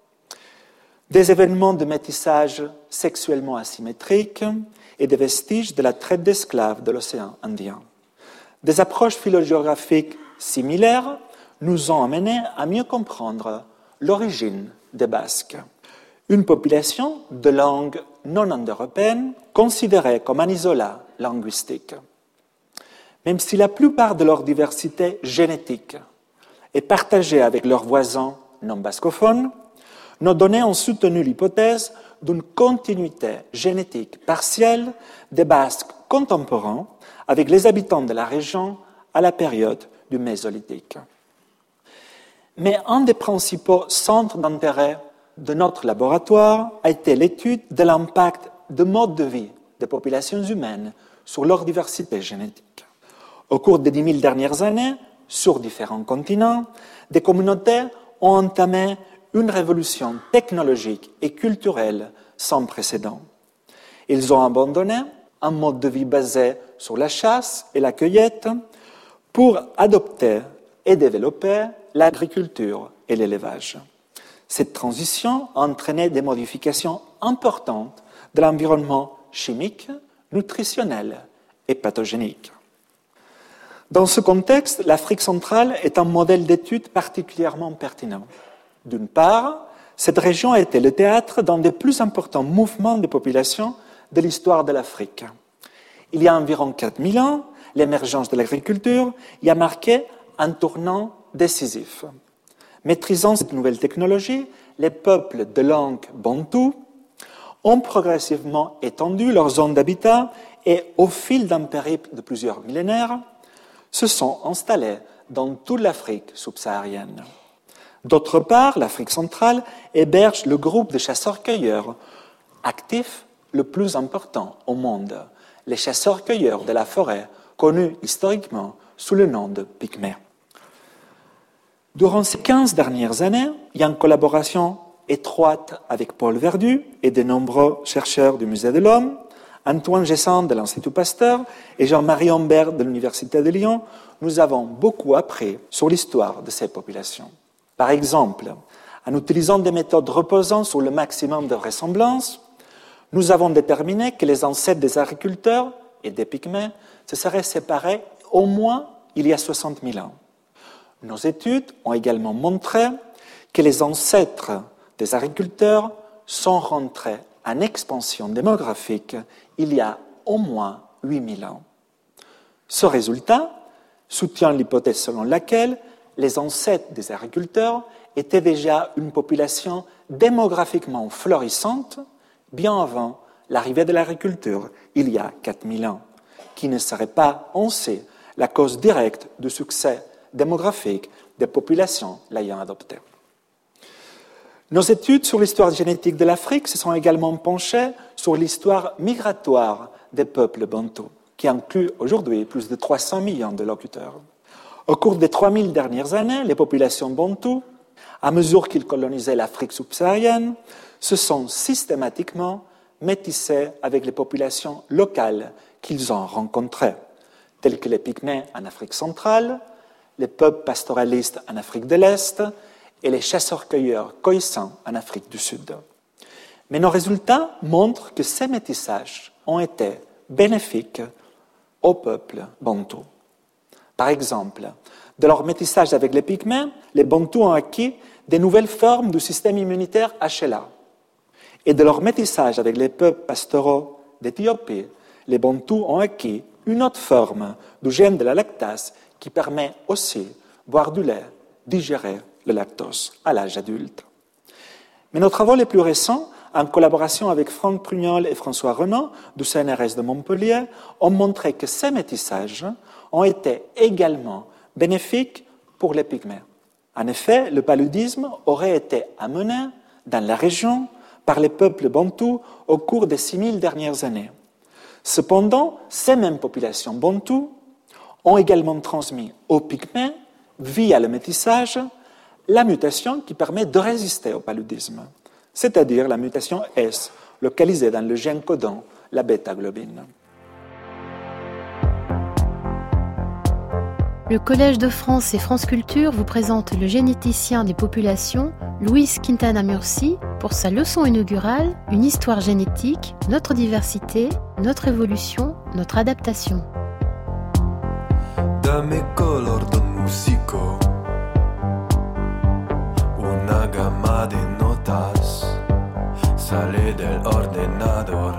des événements de métissage sexuellement asymétriques et des vestiges de la traite d'esclaves de l'océan Indien. Des approches phylogéographiques similaires nous ont amenés à mieux comprendre l'origine des Basques, une population de langue non indo-européenne considérée comme un isolat linguistique. Même si la plupart de leur diversité génétique est partagée avec leurs voisins non bascophones, Nos données ont soutenu l'hypothèse d'une continuité génétique partielle des Basques contemporains avec les habitants de la région à la période du Mésolithique. Mais un des principaux centres d'intérêt de notre laboratoire a été l'étude de l'impact de mode de vie des populations humaines sur leur diversité génétique. Au cours des 10 000 dernières années, sur différents continents, des communautés ont entamé une révolution technologique et culturelle sans précédent. Ils ont abandonné un mode de vie basé sur la chasse et la cueillette pour adopter et développer l'agriculture et l'élevage. Cette transition a entraîné des modifications importantes de l'environnement chimique, nutritionnel et pathogénique. Dans ce contexte, l'Afrique centrale est un modèle d'étude particulièrement pertinent. D'une part, cette région a été le théâtre d'un des plus importants mouvements de population de l'histoire de l'Afrique. Il y a environ 4000 ans, l'émergence de l'agriculture y a marqué un tournant décisif. Maîtrisant cette nouvelle technologie, les peuples de langue bantoue ont progressivement étendu leur zone d'habitat et, au fil d'un périple de plusieurs millénaires, se sont installés dans toute l'Afrique subsaharienne. D'autre part, l'Afrique centrale héberge le groupe de chasseurs-cueilleurs actifs le plus important au monde, les chasseurs-cueilleurs de la forêt, connus historiquement sous le nom de Pygmées. Durant ces 15 dernières années, il y a une collaboration étroite avec Paul Verdu et de nombreux chercheurs du Musée de l'Homme, Antoine Gessin de l'Institut Pasteur et Jean-Marie Humbert de l'Université de Lyon. Nous avons beaucoup appris sur l'histoire de ces populations. Par exemple, en utilisant des méthodes reposant sur le maximum de vraisemblance, nous avons déterminé que les ancêtres des agriculteurs et des Pygmées se seraient séparés au moins il y a 60 000 ans. Nos études ont également montré que les ancêtres des agriculteurs sont rentrés en expansion démographique il y a au moins 8 000 ans. Ce résultat soutient l'hypothèse selon laquelle les ancêtres des agriculteurs étaient déjà une population démographiquement florissante bien avant l'arrivée de l'agriculture, il y a 4000 ans, qui ne serait pas, on sait, la cause directe du succès démographique des populations l'ayant adopté. Nos études sur l'histoire génétique de l'Afrique se sont également penchées sur l'histoire migratoire des peuples bantous, qui inclut aujourd'hui plus de 300 millions de locuteurs. Au cours des 3000 dernières années, les populations bantoues, à mesure qu'ils colonisaient l'Afrique subsaharienne, se sont systématiquement métissées avec les populations locales qu'ils ont rencontrées, telles que les Pygmées en Afrique centrale, les peuples pastoralistes en Afrique de l'Est et les chasseurs-cueilleurs Khoisan en Afrique du Sud. Mais nos résultats montrent que ces métissages ont été bénéfiques aux peuples bantous. Par exemple, de leur métissage avec les Pygmées, les Bantous ont acquis de nouvelles formes du système immunitaire HLA. Et de leur métissage avec les peuples pastoraux d'Éthiopie, les Bantous ont acquis une autre forme du gène de la lactase qui permet aussi de boire du lait, digérer le lactose à l'âge adulte. Mais nos travaux les plus récents, en collaboration avec Franck Prugnol et François Renaud du CNRS de Montpellier, ont montré que ces métissages ont été également bénéfiques pour les Pygmées. En effet, le paludisme aurait été amené dans la région par les peuples bantous au cours des 6000 dernières années. Cependant, ces mêmes populations bantous ont également transmis aux Pygmées, via le métissage, la mutation qui permet de résister au paludisme, c'est-à-dire la mutation S, localisée dans le gène codant la bêta-globine. Le Collège de France et France Culture vous présente le généticien des populations, Luis Quintana Murci, pour sa leçon inaugurale « Une histoire génétique, notre diversité, notre évolution, notre adaptation ». Dame color de músico, una gama de notas sale del ordenador,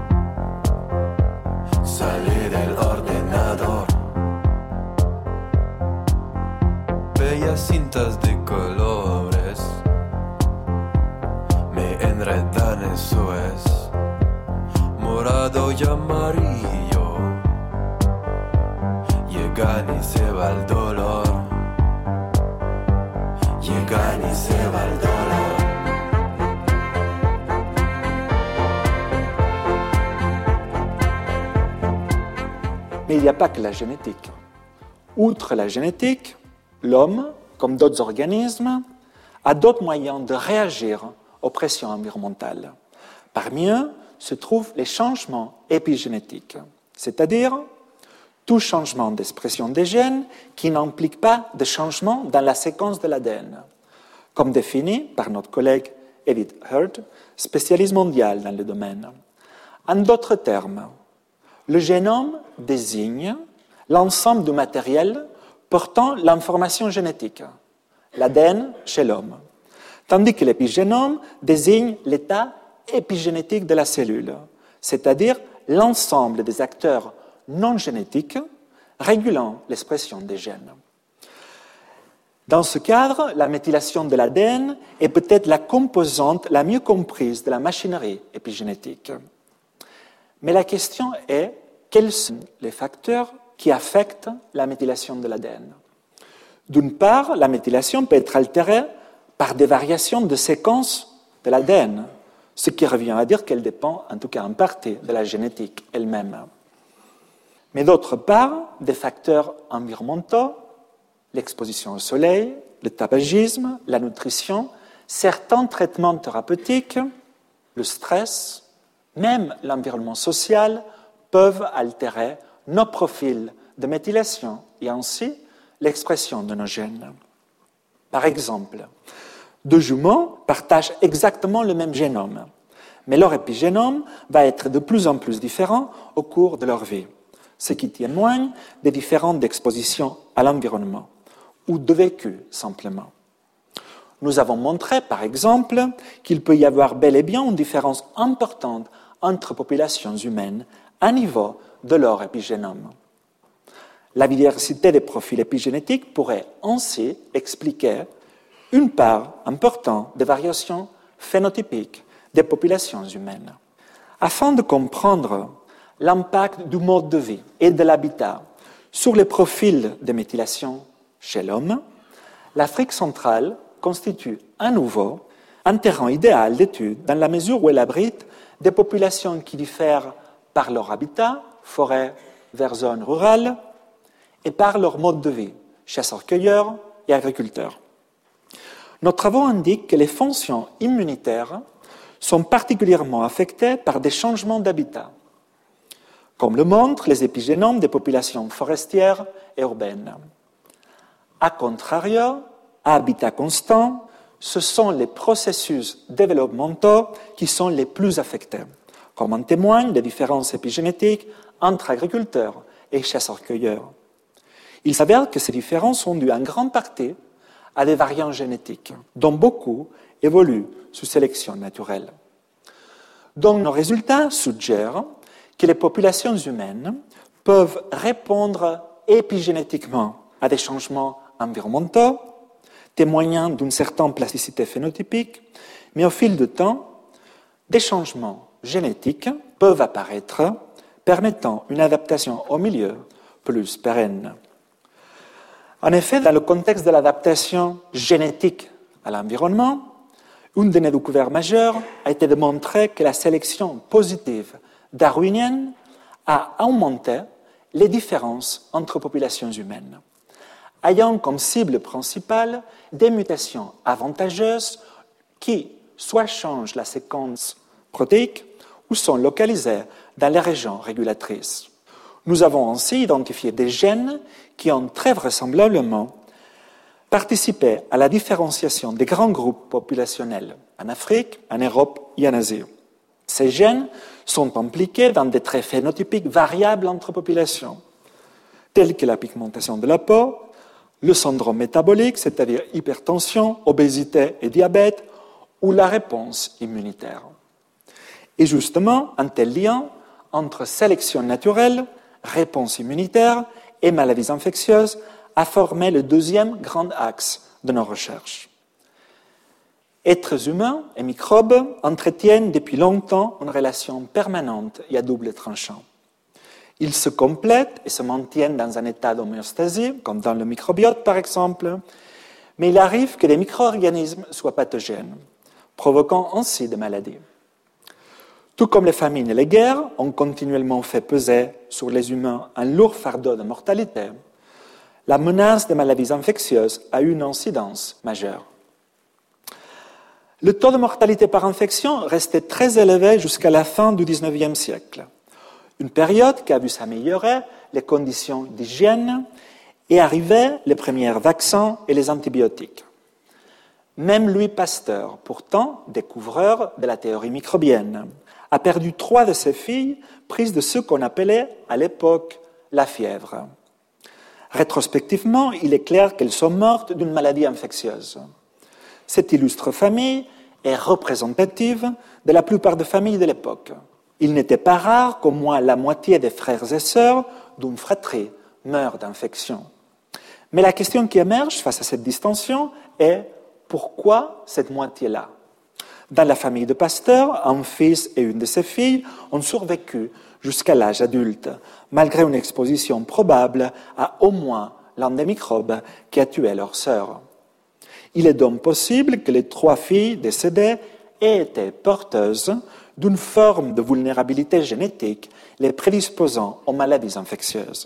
sale del ordenador. Bellas cintas de colores Llegani se va el dolor. Llegani se va el dolor. Mais il n'y a pas que la génétique. Outre la génétique, l'homme, comme d'autres organismes, a d'autres moyens de réagir aux pressions environnementales. Parmi eux se trouvent les changements épigénétiques, c'est-à-dire tout changement d'expression des gènes qui n'implique pas de changement dans la séquence de l'ADN, comme défini par notre collègue Edith Hurt, spécialiste mondiale dans le domaine. En d'autres termes, le génome désigne l'ensemble du matériel portant l'information génétique, l'ADN chez l'homme, tandis que l'épigénome désigne l'état épigénétique de la cellule, c'est-à-dire l'ensemble des acteurs non génétiques régulant l'expression des gènes. Dans ce cadre, la méthylation de l'ADN est peut-être la composante la mieux comprise de la machinerie épigénétique. Mais la question est, quels sont les facteurs qui affectent la méthylation de l'ADN? D'une part, la méthylation peut être altérée par des variations de séquence de l'ADN, ce qui revient à dire qu'elle dépend, en tout cas en partie, de la génétique elle-même. Mais d'autre part, des facteurs environnementaux, l'exposition au soleil, le tabagisme, la nutrition, certains traitements thérapeutiques, le stress, même l'environnement social peuvent altérer nos profils de méthylation et ainsi l'expression de nos gènes. Par exemple, deux jumeaux partagent exactement le même génome, mais leur épigénome va être de plus en plus différent au cours de leur vie, ce qui témoigne des différentes expositions à l'environnement ou de vécu simplement. Nous avons montré, par exemple, qu'il peut y avoir bel et bien une différence importante entre populations humaines à niveau de leur épigénome. La diversité des profils épigénétiques pourrait ainsi expliquer une part importante des variations phénotypiques des populations humaines. Afin de comprendre l'impact du mode de vie et de l'habitat sur les profils de méthylation chez l'homme, l'Afrique centrale constitue à nouveau un terrain idéal d'étude dans la mesure où elle abrite des populations qui diffèrent par leur habitat, forêt vers zones rurales, et par leur mode de vie, chasseurs-cueilleurs et agriculteurs. Nos travaux indiquent que les fonctions immunitaires sont particulièrement affectées par des changements d'habitat, comme le montrent les épigénomes des populations forestières et urbaines. A contrario, à habitat constant, ce sont les processus développementaux qui sont les plus affectés, comme en témoignent les différences épigénétiques entre agriculteurs et chasseurs-cueilleurs. Il s'avère que ces différences sont dues en grande partie à des variants génétiques, dont beaucoup évoluent sous sélection naturelle. Donc, nos résultats suggèrent que les populations humaines peuvent répondre épigénétiquement à des changements environnementaux, témoignant d'une certaine plasticité phénotypique, mais au fil du temps, des changements génétiques peuvent apparaître, permettant une adaptation au milieu plus pérenne. En effet, dans le contexte de l'adaptation génétique à l'environnement, une de nos découvertes majeures a été de montrer que la sélection positive darwinienne a augmenté les différences entre populations humaines, ayant comme cible principale des mutations avantageuses qui soit changent la séquence protéique ou sont localisées dans les régions régulatrices. Nous avons ainsi identifié des gènes qui ont très vraisemblablement participé à la différenciation des grands groupes populationnels en Afrique, en Europe et en Asie. Ces gènes sont impliqués dans des traits phénotypiques variables entre populations, tels que la pigmentation de la peau, le syndrome métabolique, c'est-à-dire hypertension, obésité et diabète, ou la réponse immunitaire. Et justement, un tel lien entre sélection naturelle, réponse immunitaire et maladies infectieuses a formé le deuxième grand axe de nos recherches. Êtres humains et microbes entretiennent depuis longtemps une relation permanente et à double tranchant. Ils se complètent et se maintiennent dans un état d'homéostasie, comme dans le microbiote par exemple, mais il arrive que les micro-organismes soient pathogènes, provoquant ainsi des maladies. Tout comme les famines et les guerres ont continuellement fait peser sur les humains un lourd fardeau de mortalité, la menace des maladies infectieuses a eu une incidence majeure. Le taux de mortalité par infection restait très élevé jusqu'à la fin du XIXe siècle, une période qui a vu s'améliorer les conditions d'hygiène et arriver les premiers vaccins et les antibiotiques. Même Louis Pasteur, pourtant découvreur de la théorie microbienne, a perdu 3 de ses filles prises de ce qu'on appelait à l'époque la fièvre. Rétrospectivement, il est clair qu'elles sont mortes d'une maladie infectieuse. Cette illustre famille est représentative de la plupart des familles de l'époque. Il n'était pas rare qu'au moins la moitié des frères et sœurs d'une fratrie meurent d'infection. Mais la question qui émerge face à cette distinction est pourquoi cette moitié-là ? Dans la famille de Pasteur, un fils et une de ses filles ont survécu jusqu'à l'âge adulte, malgré une exposition probable à au moins l'un des microbes qui a tué leur sœur. Il est donc possible que les 3 filles décédées aient été porteuses d'une forme de vulnérabilité génétique les prédisposant aux maladies infectieuses.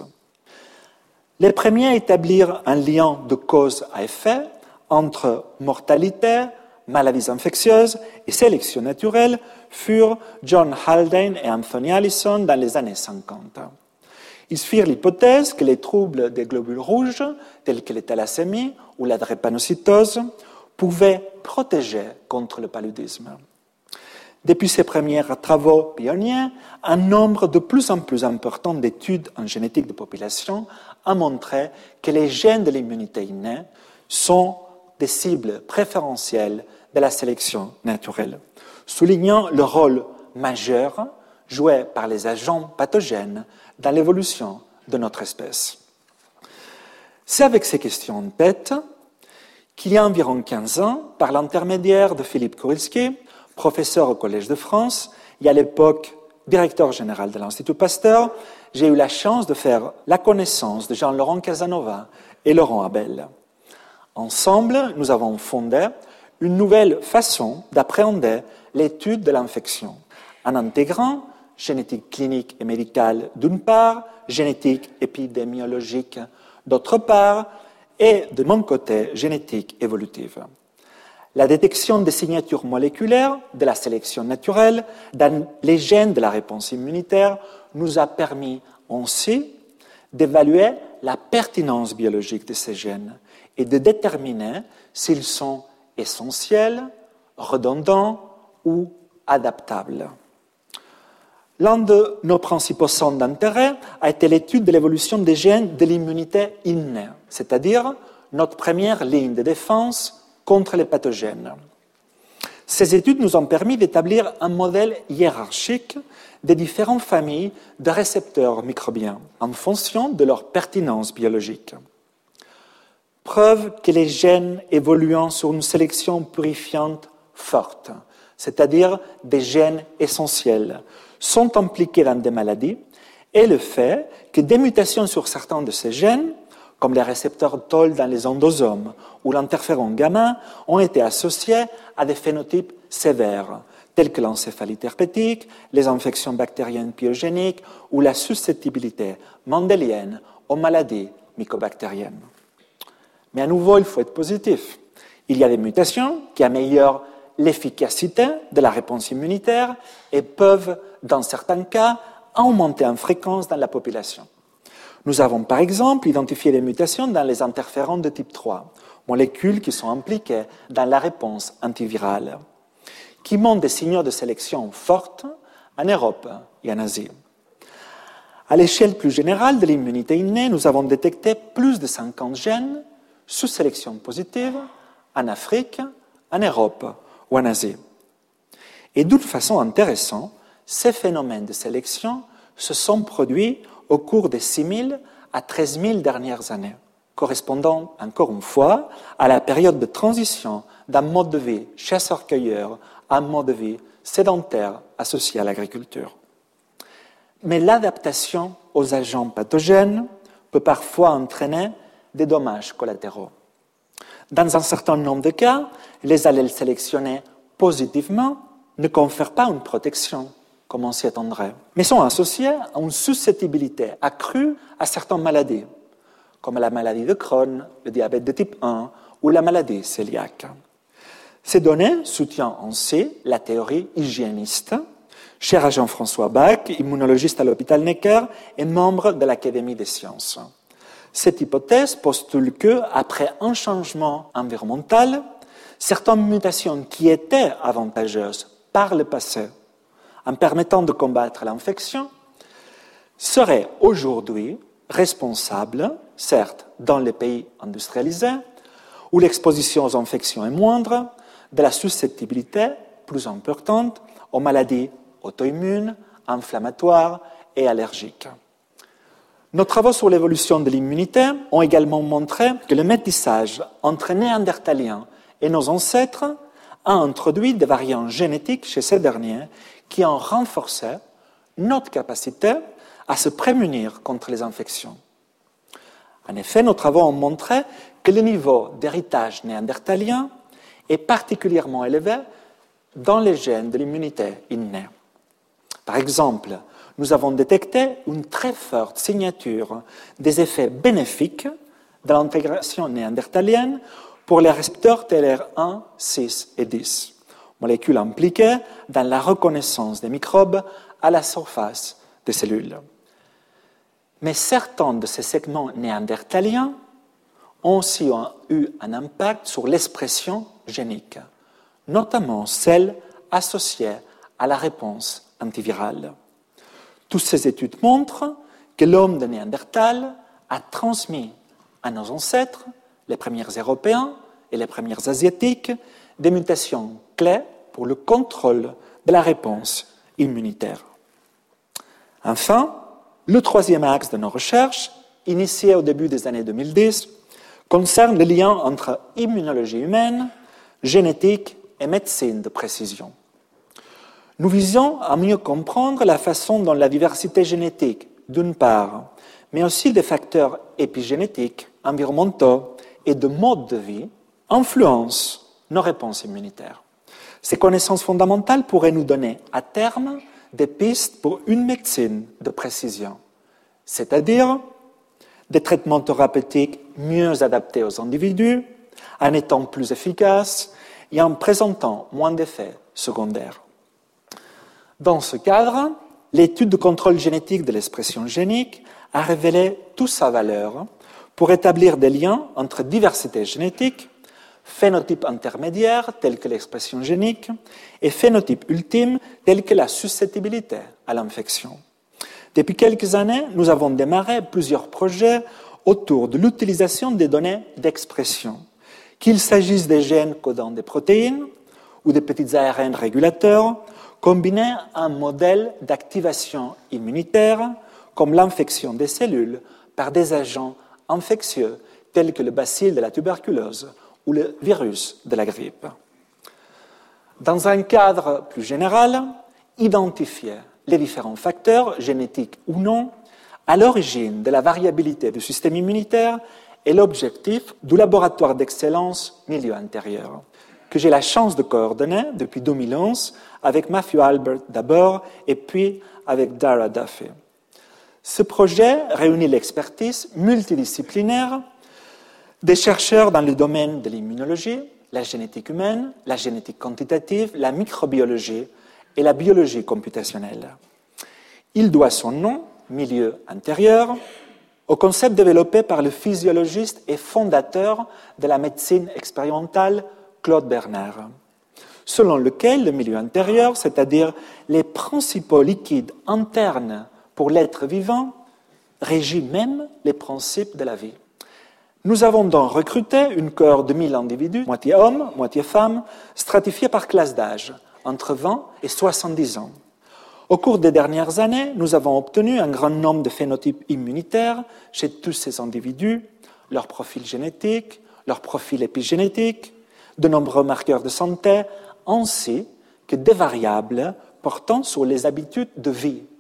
Les premiers à établir un lien de cause à effet entre mortalité, maladies infectieuses et sélection naturelle furent John Haldane et Anthony Allison dans les années 50. Ils firent l'hypothèse que les troubles des globules rouges, tels que la thalassémie ou la drépanocytose, pouvaient protéger contre le paludisme. Depuis ces premiers travaux pionniers, un nombre de plus en plus important d'études en génétique de population a montré que les gènes de l'immunité innée sont des cibles préférentielles de la sélection naturelle, soulignant le rôle majeur joué par les agents pathogènes dans l'évolution de notre espèce. C'est avec ces questions en tête qu'il y a environ 15 ans, par l'intermédiaire de Philippe Kurilski, professeur au Collège de France et à l'époque directeur général de l'Institut Pasteur, j'ai eu la chance de faire la connaissance de Jean-Laurent Casanova et Laurent Abel. Ensemble, nous avons fondé une nouvelle façon d'appréhender l'étude de l'infection, en intégrant génétique clinique et médicale d'une part, génétique épidémiologique d'autre part, et de mon côté, génétique évolutive. La détection des signatures moléculaires de la sélection naturelle dans les gènes de la réponse immunitaire nous a permis aussi d'évaluer la pertinence biologique de ces gènes et de déterminer s'ils sont essentiels, redondants ou adaptables. L'un de nos principaux centres d'intérêt a été l'étude de l'évolution des gènes de l'immunité innée, c'est-à-dire notre première ligne de défense contre les pathogènes. Ces études nous ont permis d'établir un modèle hiérarchique des différentes familles de récepteurs microbiens en fonction de leur pertinence biologique. Preuve que les gènes évoluant sur une sélection purifiante forte, c'est-à-dire des gènes essentiels, sont impliqués dans des maladies, et le fait que des mutations sur certains de ces gènes, comme les récepteurs Toll dans les endosomes ou l'interféron gamma, ont été associés à des phénotypes sévères, tels que l'encéphalite herpétique, les infections bactériennes pyogéniques ou la susceptibilité mendélienne aux maladies mycobactériennes. Mais à nouveau, il faut être positif. Il y a des mutations qui améliorent l'efficacité de la réponse immunitaire et peuvent, dans certains cas, augmenter en fréquence dans la population. Nous avons par exemple identifié des mutations dans les interférons de type 3, molécules qui sont impliquées dans la réponse antivirale, qui montrent des signaux de sélection fortes en Europe et en Asie. À l'échelle plus générale de l'immunité innée, nous avons détecté plus de 50 gènes sous sélection positive en Afrique, en Europe ou en Asie. Et d'une façon intéressante, ces phénomènes de sélection se sont produits au cours des 6 000 à 13 000 dernières années, correspondant encore une fois à la période de transition d'un mode de vie chasseur-cueilleur à un mode de vie sédentaire associé à l'agriculture. Mais l'adaptation aux agents pathogènes peut parfois entraîner des dommages collatéraux. Dans un certain nombre de cas, les allèles sélectionnés positivement ne confèrent pas une protection, comme on s'y attendrait, mais sont associés à une susceptibilité accrue à certaines maladies, comme la maladie de Crohn, le diabète de type 1 ou la maladie cœliaque. Ces données soutiennent ainsi la théorie hygiéniste, chère à Jean-François Bach, immunologiste à l'hôpital Necker et membre de l'Académie des sciences. Cette hypothèse postule que, après un changement environnemental, certaines mutations qui étaient avantageuses par le passé, en permettant de combattre l'infection, seraient aujourd'hui responsables, certes dans les pays industrialisés, où l'exposition aux infections est moindre, de la susceptibilité plus importante aux maladies auto-immunes, inflammatoires et allergiques. Nos travaux sur l'évolution de l'immunité ont également montré que le métissage entre Néandertaliens et nos ancêtres a introduit des variants génétiques chez ces derniers qui ont renforcé notre capacité à se prémunir contre les infections. En effet, nos travaux ont montré que le niveau d'héritage néandertalien est particulièrement élevé dans les gènes de l'immunité innée. Par exemple, nous avons détecté une très forte signature des effets bénéfiques de l'intégration néandertalienne pour les récepteurs TLR1, 6 et 10, molécules impliquées dans la reconnaissance des microbes à la surface des cellules. Mais certains de ces segments néandertaliens ont aussi eu un impact sur l'expression génique, notamment celle associée à la réponse antivirale. Toutes ces études montrent que l'homme de Néandertal a transmis à nos ancêtres, les premiers Européens et les premiers Asiatiques, des mutations clés pour le contrôle de la réponse immunitaire. Enfin, le troisième axe de nos recherches, initié au début des années 2010, concerne le lien entre immunologie humaine, génétique et médecine de précision. Nous visons à mieux comprendre la façon dont la diversité génétique, d'une part, mais aussi des facteurs épigénétiques, environnementaux et de mode de vie, influencent nos réponses immunitaires. Ces connaissances fondamentales pourraient nous donner, à terme, des pistes pour une médecine de précision, c'est-à-dire des traitements thérapeutiques mieux adaptés aux individus, en étant plus efficaces et en présentant moins d'effets secondaires. Dans ce cadre, l'étude de contrôle génétique de l'expression génique a révélé toute sa valeur pour établir des liens entre diversité génétique, phénotypes intermédiaires tels que l'expression génique et phénotypes ultimes tels que la susceptibilité à l'infection. Depuis quelques années, nous avons démarré plusieurs projets autour de l'utilisation des données d'expression, qu'il s'agisse des gènes codant des protéines ou des petits ARN régulateurs, combinés à un modèle d'activation immunitaire comme l'infection des cellules par des agents infectieux tels que le bacille de la tuberculose ou le virus de la grippe. Dans un cadre plus général, identifier les différents facteurs, génétiques ou non, à l'origine de la variabilité du système immunitaire est l'objectif du laboratoire d'excellence milieu intérieur, que j'ai la chance de coordonner depuis 2011 avec Matthew Albert d'abord et puis avec Dara Duffy. Ce projet réunit l'expertise multidisciplinaire des chercheurs dans le domaine de l'immunologie, la génétique humaine, la génétique quantitative, la microbiologie et la biologie computationnelle. Il doit son nom, milieu intérieur, au concept développé par le physiologiste et fondateur de la médecine expérimentale Claude Bernard, selon lequel le milieu intérieur, c'est-à-dire les principaux liquides internes pour l'être vivant, régit même les principes de la vie. Nous avons donc recruté une cohorte de 1000 individus, moitié hommes, moitié femmes, stratifiés par classe d'âge, entre 20 et 70 ans. Au cours des dernières années, nous avons obtenu un grand nombre de phénotypes immunitaires chez tous ces individus, leur profil génétique, leur profil épigénétique, de nombreux marqueurs de santé, ainsi que des variables portant sur les habitudes de vie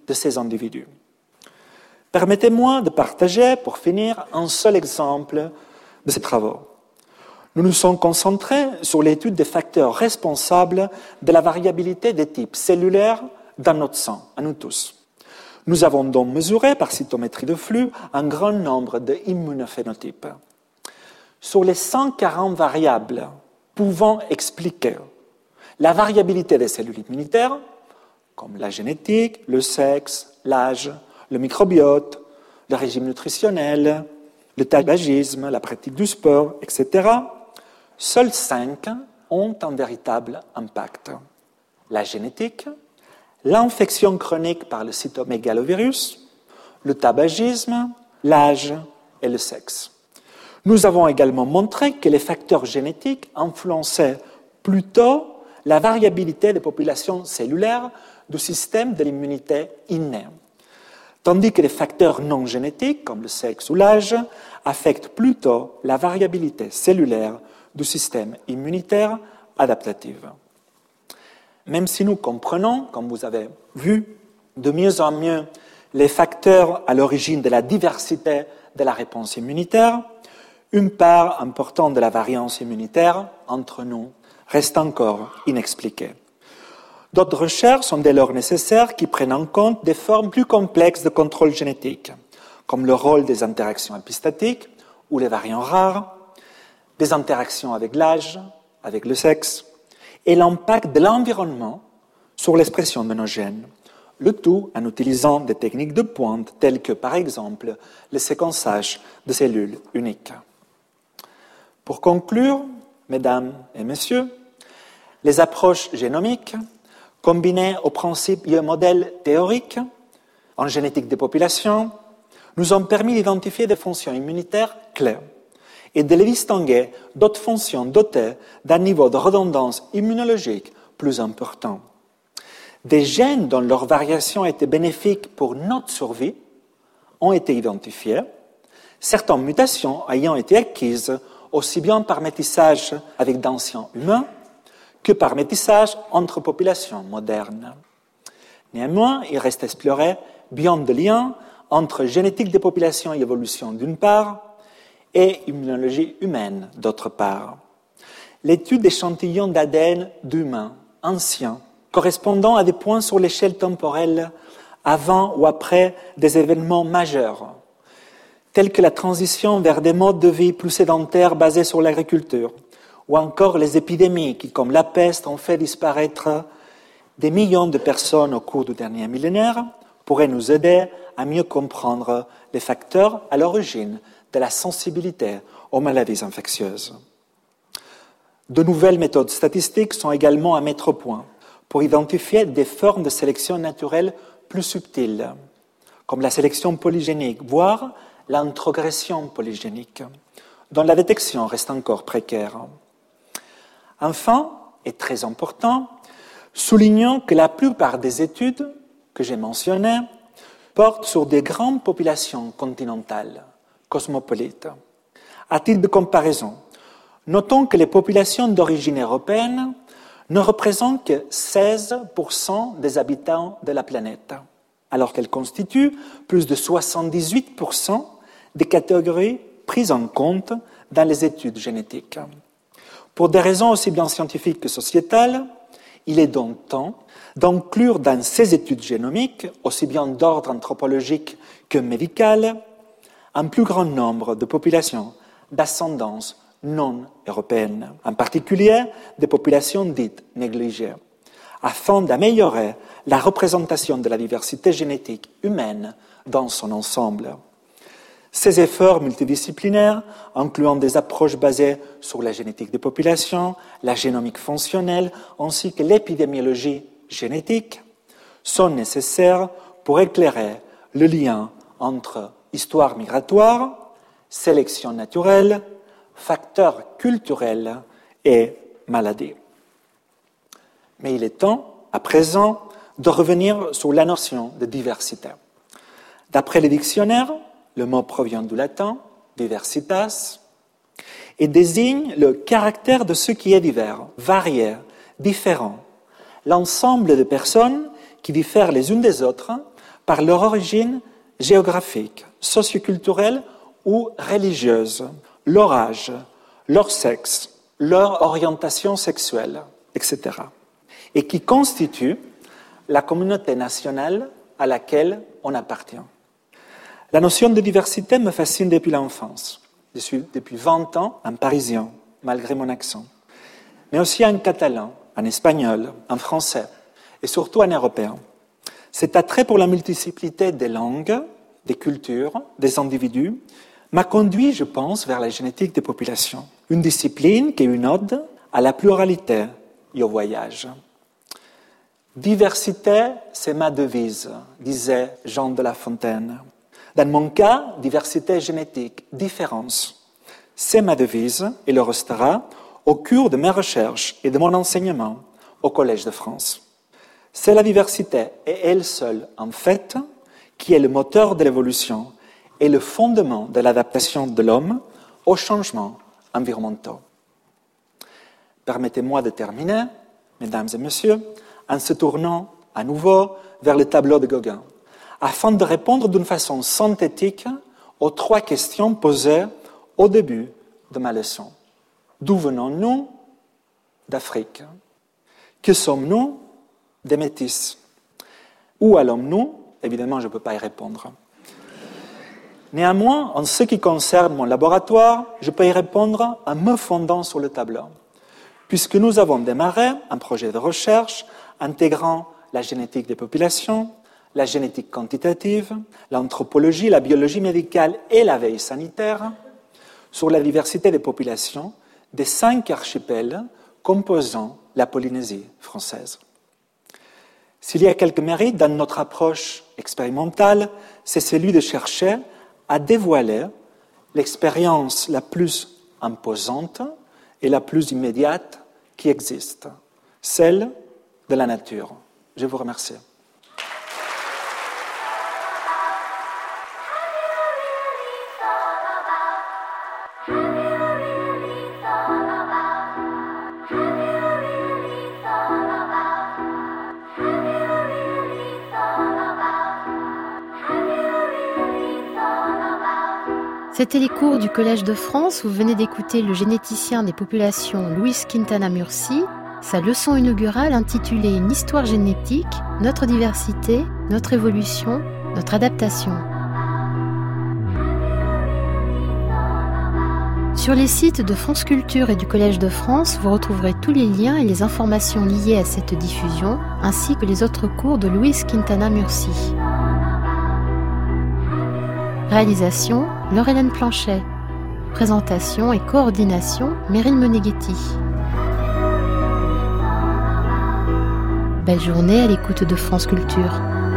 de ces individus. Permettez-moi de partager, pour finir, un seul exemple de ces travaux. Nous nous sommes concentrés sur l'étude des facteurs responsables de la variabilité des types cellulaires dans notre sang, à nous tous. Nous avons donc mesuré par cytométrie de flux un grand nombre d'immunophénotypes. Sur les 140 variables pouvant expliquer la variabilité des cellules immunitaires, comme la génétique, le sexe, l'âge, le microbiote, le régime nutritionnel, le tabagisme, la pratique du sport, etc., seuls 5 ont un véritable impact. La génétique, l'infection chronique par le cytomégalovirus, le tabagisme, l'âge et le sexe. Nous avons également montré que les facteurs génétiques influençaient plutôt la variabilité des populations cellulaires du système de l'immunité innée, tandis que les facteurs non génétiques, comme le sexe ou l'âge, affectent plutôt la variabilité cellulaire du système immunitaire adaptatif. Même si nous comprenons, comme vous avez vu, de mieux en mieux les facteurs à l'origine de la diversité de la réponse immunitaire, une part importante de la variance immunitaire entre nous reste encore inexpliquée. D'autres recherches sont dès lors nécessaires qui prennent en compte des formes plus complexes de contrôle génétique, comme le rôle des interactions épistatiques ou les variants rares, des interactions avec l'âge, avec le sexe, et l'impact de l'environnement sur l'expression de nos gènes, le tout en utilisant des techniques de pointe telles que, par exemple, le séquençage de cellules uniques. Pour conclure, mesdames et messieurs, les approches génomiques, combinées aux principes et aux modèles théoriques en génétique des populations, nous ont permis d'identifier des fonctions immunitaires clés et de les distinguer d'autres fonctions dotées d'un niveau de redondance immunologique plus important. Des gènes dont leur variation était bénéfique pour notre survie ont été identifiés, certaines mutations ayant été acquises aussi bien par métissage avec d'anciens humains que par métissage entre populations modernes. Néanmoins, il reste à explorer bien de liens entre génétique des populations et évolution d'une part, et immunologie humaine, d'autre part. L'étude d'échantillons d'ADN d'humains anciens, correspondant à des points sur l'échelle temporelle avant ou après des événements majeurs, tels que la transition vers des modes de vie plus sédentaires basés sur l'agriculture, ou encore les épidémies qui, comme la peste, ont fait disparaître des millions de personnes au cours du dernier millénaire, pourraient nous aider à mieux comprendre les facteurs à l'origine de la sensibilité aux maladies infectieuses. De nouvelles méthodes statistiques sont également à mettre au point pour identifier des formes de sélection naturelle plus subtiles, comme la sélection polygénique, voire l'introgression polygénique, dont la détection reste encore précaire. Enfin, et très important, soulignons que la plupart des études que j'ai mentionnées portent sur des grandes populations continentales, cosmopolites. À titre de comparaison, notons que les populations d'origine européenne ne représentent que 16% des habitants de la planète, alors qu'elles constituent plus de 78% des catégories prises en compte dans les études génétiques. Pour des raisons aussi bien scientifiques que sociétales, il est donc temps d'inclure dans ces études génomiques, aussi bien d'ordre anthropologique que médical, un plus grand nombre de populations d'ascendance non européenne, en particulier des populations dites négligées, afin d'améliorer la représentation de la diversité génétique humaine dans son ensemble. Ces efforts multidisciplinaires, incluant des approches basées sur la génétique des populations, la génomique fonctionnelle, ainsi que l'épidémiologie génétique, sont nécessaires pour éclairer le lien entre histoire migratoire, sélection naturelle, facteurs culturels et maladies. Mais il est temps, à présent, de revenir sur la notion de diversité. D'après le dictionnaire, le mot provient du latin, diversitas, et désigne le caractère de ce qui est divers, varié, différent, l'ensemble de personnes qui diffèrent les unes des autres par leur origine géographique, socioculturelle ou religieuse, leur âge, leur sexe, leur orientation sexuelle, etc. et qui constituent la communauté nationale à laquelle on appartient. La notion de diversité me fascine depuis l'enfance. Je suis depuis 20 ans un Parisien, malgré mon accent, mais aussi en catalan, en espagnol, en français et surtout en européen. Cet attrait pour la multiplicité des langues, des cultures, des individus m'a conduit, je pense, vers la génétique des populations, une discipline qui est une ode à la pluralité et au voyage. Diversité, c'est ma devise, disait Jean de La Fontaine. Dans mon cas, diversité génétique, différence. C'est ma devise et le restera au cours de mes recherches et de mon enseignement au Collège de France. C'est la diversité, et elle seule, en fait, qui est le moteur de l'évolution et le fondement de l'adaptation de l'homme aux changements environnementaux. Permettez-moi de terminer, mesdames et messieurs, en se tournant à nouveau vers le tableau de Gauguin, afin de répondre d'une façon synthétique aux 3 questions posées au début de ma leçon. D'où venons-nous? D'Afrique. Que sommes-nous? Des métis. Où allons-nous? Évidemment, je ne peux pas y répondre. Néanmoins, en ce qui concerne mon laboratoire, je peux y répondre en me fondant sur le tableau, puisque nous avons démarré un projet de recherche intégrant la génétique des populations, la génétique quantitative, l'anthropologie, la biologie médicale et la veille sanitaire sur la diversité des populations des 5 archipels composant la Polynésie française. S'il y a quelques mérites dans notre approche expérimentale, c'est celui de chercher à dévoiler l'expérience la plus imposante et la plus immédiate qui existe, celle de la nature. Je vous remercie. C'était les cours du Collège de France. Vous venez d'écouter le généticien des populations Luis Quintana Murci, sa leçon inaugurale intitulée « Une histoire génétique, notre diversité, notre évolution, notre adaptation ». Sur les sites de France Culture et du Collège de France, vous retrouverez tous les liens et les informations liées à cette diffusion, ainsi que les autres cours de Luis Quintana Murci. Réalisation, Laure-Hélène Planchet. Présentation et coordination, Meryl Moneghetti. Belle journée à l'écoute de France Culture.